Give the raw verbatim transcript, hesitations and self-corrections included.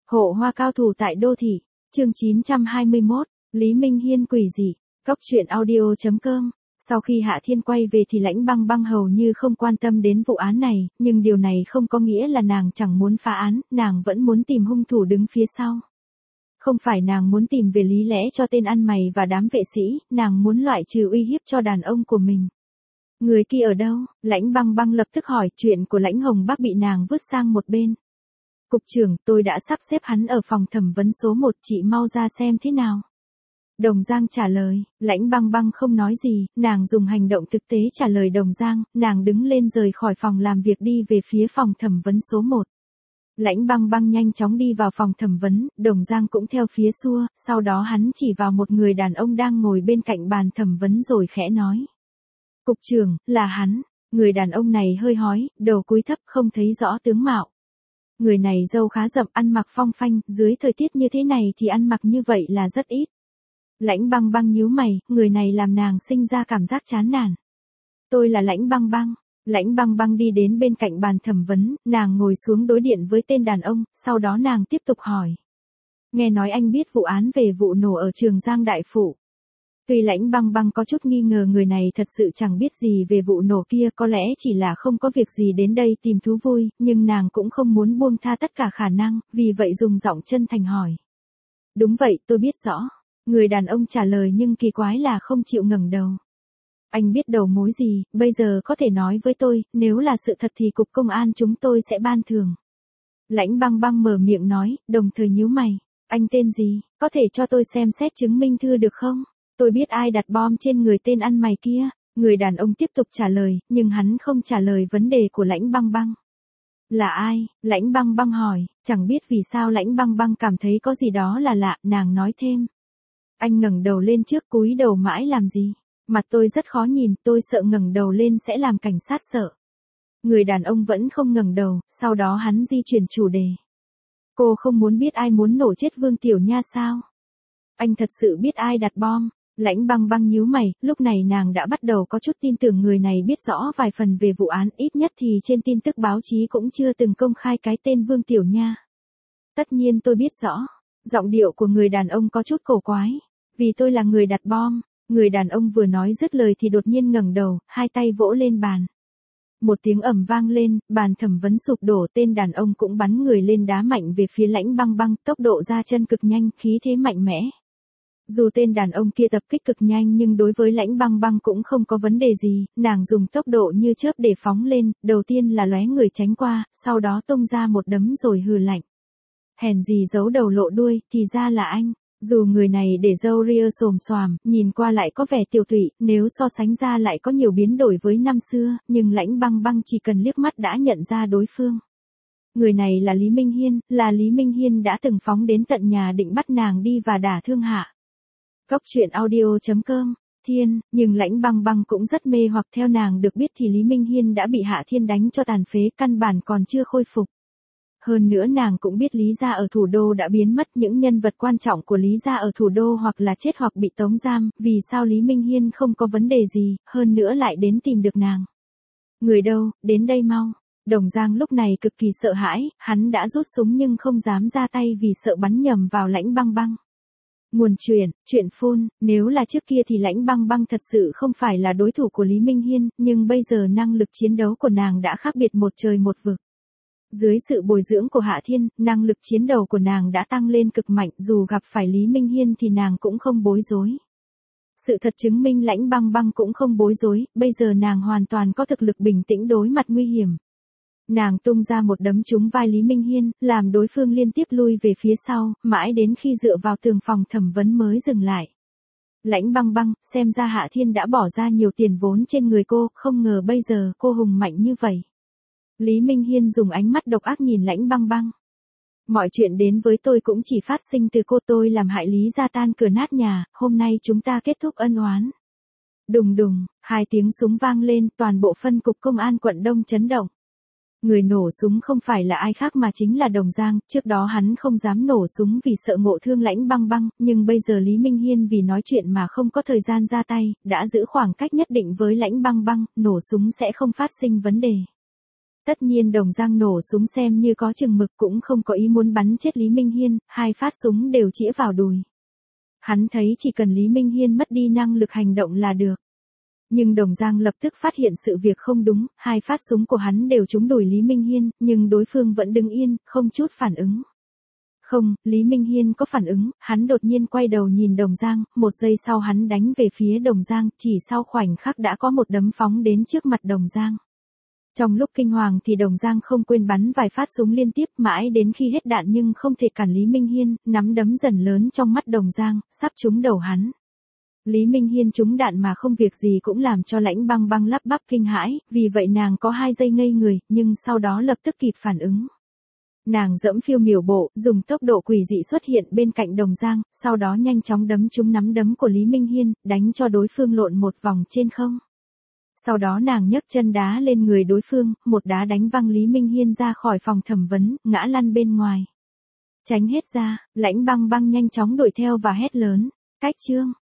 Hộ hoa cao thủ tại đô thị, chương chín trăm hai mươi mốt, Lý Minh Hiên quỷ dị, Cốc truyện audio chấm com. Sau khi Hạ Thiên quay về thì Lãnh Băng Băng hầu như không quan tâm đến vụ án này, nhưng điều này không có nghĩa là nàng chẳng muốn phá án, nàng vẫn muốn tìm hung thủ đứng phía sau. Không phải nàng muốn tìm về lý lẽ cho tên ăn mày và đám vệ sĩ, nàng muốn loại trừ uy hiếp cho đàn ông của mình. Người kia ở đâu? Lãnh Băng Băng lập tức hỏi. Chuyện của Lãnh Hồng Bắc bị nàng vứt sang một bên. Cục trưởng, tôi đã sắp xếp hắn ở phòng thẩm vấn số một, chị mau ra xem thế nào. Đồng Giang trả lời. Lãnh Băng Băng không nói gì, nàng dùng hành động thực tế trả lời Đồng Giang, nàng đứng lên rời khỏi phòng làm việc đi về phía phòng thẩm vấn số một. Lãnh Băng Băng nhanh chóng đi vào phòng thẩm vấn, Đồng Giang cũng theo phía xua, sau đó hắn chỉ vào một người đàn ông đang ngồi bên cạnh bàn thẩm vấn rồi khẽ nói. Cục trưởng, là hắn. Người đàn ông này hơi hói, đầu cúi thấp không thấy rõ tướng mạo. Người này râu khá rậm, ăn mặc phong phanh, dưới thời tiết như thế này thì ăn mặc như vậy là rất ít. Lãnh Băng Băng nhíu mày, người này làm nàng sinh ra cảm giác chán nản. Tôi là Lãnh Băng Băng. Lãnh Băng Băng đi đến bên cạnh bàn thẩm vấn, nàng ngồi xuống đối diện với tên đàn ông, sau đó nàng tiếp tục hỏi. Nghe nói anh biết vụ án về vụ nổ ở Trường Giang Đại Phủ. Tuy Lãnh Băng Băng có chút nghi ngờ người này thật sự chẳng biết gì về vụ nổ kia, có lẽ chỉ là không có việc gì đến đây tìm thú vui, nhưng nàng cũng không muốn buông tha tất cả khả năng, vì vậy dùng giọng chân thành hỏi. Đúng vậy, tôi biết rõ. Người đàn ông trả lời nhưng kỳ quái là không chịu ngẩng đầu. Anh biết đầu mối gì, bây giờ có thể nói với tôi, nếu là sự thật thì cục công an chúng tôi sẽ ban thưởng. Lãnh Băng Băng mở miệng nói, đồng thời nhíu mày. Anh tên gì, có thể cho tôi xem xét chứng minh thư được không? Tôi biết ai đặt bom trên người tên ăn mày kia. Người đàn ông tiếp tục trả lời, nhưng hắn không trả lời vấn đề của Lãnh Băng Băng. Là ai? Lãnh Băng Băng hỏi, chẳng biết vì sao Lãnh Băng Băng cảm thấy có gì đó là lạ, nàng nói thêm. Anh ngẩng đầu lên trước, cúi đầu mãi làm gì? Mặt tôi rất khó nhìn, tôi sợ ngẩng đầu lên sẽ làm cảnh sát sợ. Người đàn ông vẫn không ngẩng đầu, sau đó hắn di chuyển chủ đề. Cô không muốn biết ai muốn nổ chết Vương Tiểu Nha sao? Anh thật sự biết ai đặt bom? Lãnh Băng Băng nhíu mày, lúc này nàng đã bắt đầu có chút tin tưởng người này biết rõ vài phần về vụ án, ít nhất thì trên tin tức báo chí cũng chưa từng công khai cái tên Vương Tiểu Nha. Tất nhiên tôi biết rõ. Giọng điệu của người đàn ông có chút cổ quái. Vì tôi là người đặt bom. Người đàn ông vừa nói dứt lời thì đột nhiên ngẩng đầu, hai tay vỗ lên bàn. Một tiếng ầm vang lên, bàn thẩm vấn sụp đổ, tên đàn ông cũng bắn người lên đá mạnh về phía Lãnh Băng Băng, tốc độ ra chân cực nhanh, khí thế mạnh mẽ. Dù tên đàn ông kia tập kích cực nhanh nhưng đối với Lãnh Băng Băng cũng không có vấn đề gì, nàng dùng tốc độ như chớp để phóng lên, đầu tiên là lóe người tránh qua, sau đó tung ra một đấm rồi hừ lạnh. Hèn gì giấu đầu lộ đuôi, thì ra là anh. Dù người này để râu ria xồm xoàm, nhìn qua lại có vẻ tiểu tụy, nếu so sánh ra lại có nhiều biến đổi với năm xưa, nhưng Lãnh Băng Băng chỉ cần liếc mắt đã nhận ra đối phương. Người này là Lý Minh Hiên, là Lý Minh Hiên đã từng phóng đến tận nhà định bắt nàng đi và đả thương Hạ. Cốc truyện audio chấm com, Thiên, nhưng Lãnh Băng Băng cũng rất mê hoặc, theo nàng được biết thì Lý Minh Hiên đã bị Hạ Thiên đánh cho tàn phế, căn bản còn chưa khôi phục. Hơn nữa nàng cũng biết Lý gia ở thủ đô đã biến mất, những nhân vật quan trọng của Lý gia ở thủ đô hoặc là chết hoặc bị tống giam, vì sao Lý Minh Hiên không có vấn đề gì, hơn nữa lại đến tìm được nàng. Người đâu, đến đây mau. Đồng Giang lúc này cực kỳ sợ hãi, hắn đã rút súng nhưng không dám ra tay vì sợ bắn nhầm vào Lãnh Băng Băng. Nguồn truyện, truyện phun, nếu là trước kia thì Lãnh Băng Băng thật sự không phải là đối thủ của Lý Minh Hiên, nhưng bây giờ năng lực chiến đấu của nàng đã khác biệt một trời một vực. Dưới sự bồi dưỡng của Hạ Thiên, năng lực chiến đấu của nàng đã tăng lên cực mạnh, dù gặp phải Lý Minh Hiên thì nàng cũng không bối rối. Sự thật chứng minh Lãnh Băng Băng cũng không bối rối, bây giờ nàng hoàn toàn có thực lực bình tĩnh đối mặt nguy hiểm. Nàng tung ra một đấm trúng vai Lý Minh Hiên, làm đối phương liên tiếp lui về phía sau, mãi đến khi dựa vào tường phòng thẩm vấn mới dừng lại. Lãnh Băng Băng, xem ra Hạ Thiên đã bỏ ra nhiều tiền vốn trên người cô, không ngờ bây giờ cô hùng mạnh như vậy. Lý Minh Hiên dùng ánh mắt độc ác nhìn Lãnh Băng Băng. Mọi chuyện đến với tôi cũng chỉ phát sinh từ cô, tôi làm hại Lý gia tan cửa nát nhà, hôm nay chúng ta kết thúc ân oán. Đùng đùng, hai tiếng súng vang lên, toàn bộ phân cục công an quận Đông chấn động. Người nổ súng không phải là ai khác mà chính là Đồng Giang, trước đó hắn không dám nổ súng vì sợ ngộ thương Lãnh Băng Băng, nhưng bây giờ Lý Minh Hiên vì nói chuyện mà không có thời gian ra tay, đã giữ khoảng cách nhất định với Lãnh Băng Băng, nổ súng sẽ không phát sinh vấn đề. Tất nhiên Đồng Giang nổ súng xem như có chừng mực cũng không có ý muốn bắn chết Lý Minh Hiên, hai phát súng đều chĩa vào đùi. Hắn thấy chỉ cần Lý Minh Hiên mất đi năng lực hành động là được. Nhưng Đồng Giang lập tức phát hiện sự việc không đúng, hai phát súng của hắn đều trúng đùi Lý Minh Hiên, nhưng đối phương vẫn đứng yên, không chút phản ứng. Không, Lý Minh Hiên có phản ứng, hắn đột nhiên quay đầu nhìn Đồng Giang, một giây sau hắn đánh về phía Đồng Giang, chỉ sau khoảnh khắc đã có một đấm phóng đến trước mặt Đồng Giang. Trong lúc kinh hoàng thì Đồng Giang không quên bắn vài phát súng liên tiếp mãi đến khi hết đạn nhưng không thể cản Lý Minh Hiên, nắm đấm dần lớn trong mắt Đồng Giang, sắp trúng đầu hắn. Lý Minh Hiên trúng đạn mà không việc gì cũng làm cho Lãnh Băng Băng lắp bắp kinh hãi, vì vậy nàng có hai giây ngây người, nhưng sau đó lập tức kịp phản ứng. Nàng dẫm phiêu miểu bộ, dùng tốc độ quỷ dị xuất hiện bên cạnh Đồng Giang, sau đó nhanh chóng đấm trúng nắm đấm của Lý Minh Hiên, đánh cho đối phương lộn một vòng trên không. Sau đó nàng nhấc chân đá lên người đối phương, một đá đánh văng Lý Minh Hiên ra khỏi phòng thẩm vấn, ngã lăn bên ngoài. Tránh hết ra, Lãnh Băng Băng nhanh chóng đuổi theo và hét lớn, cách chương.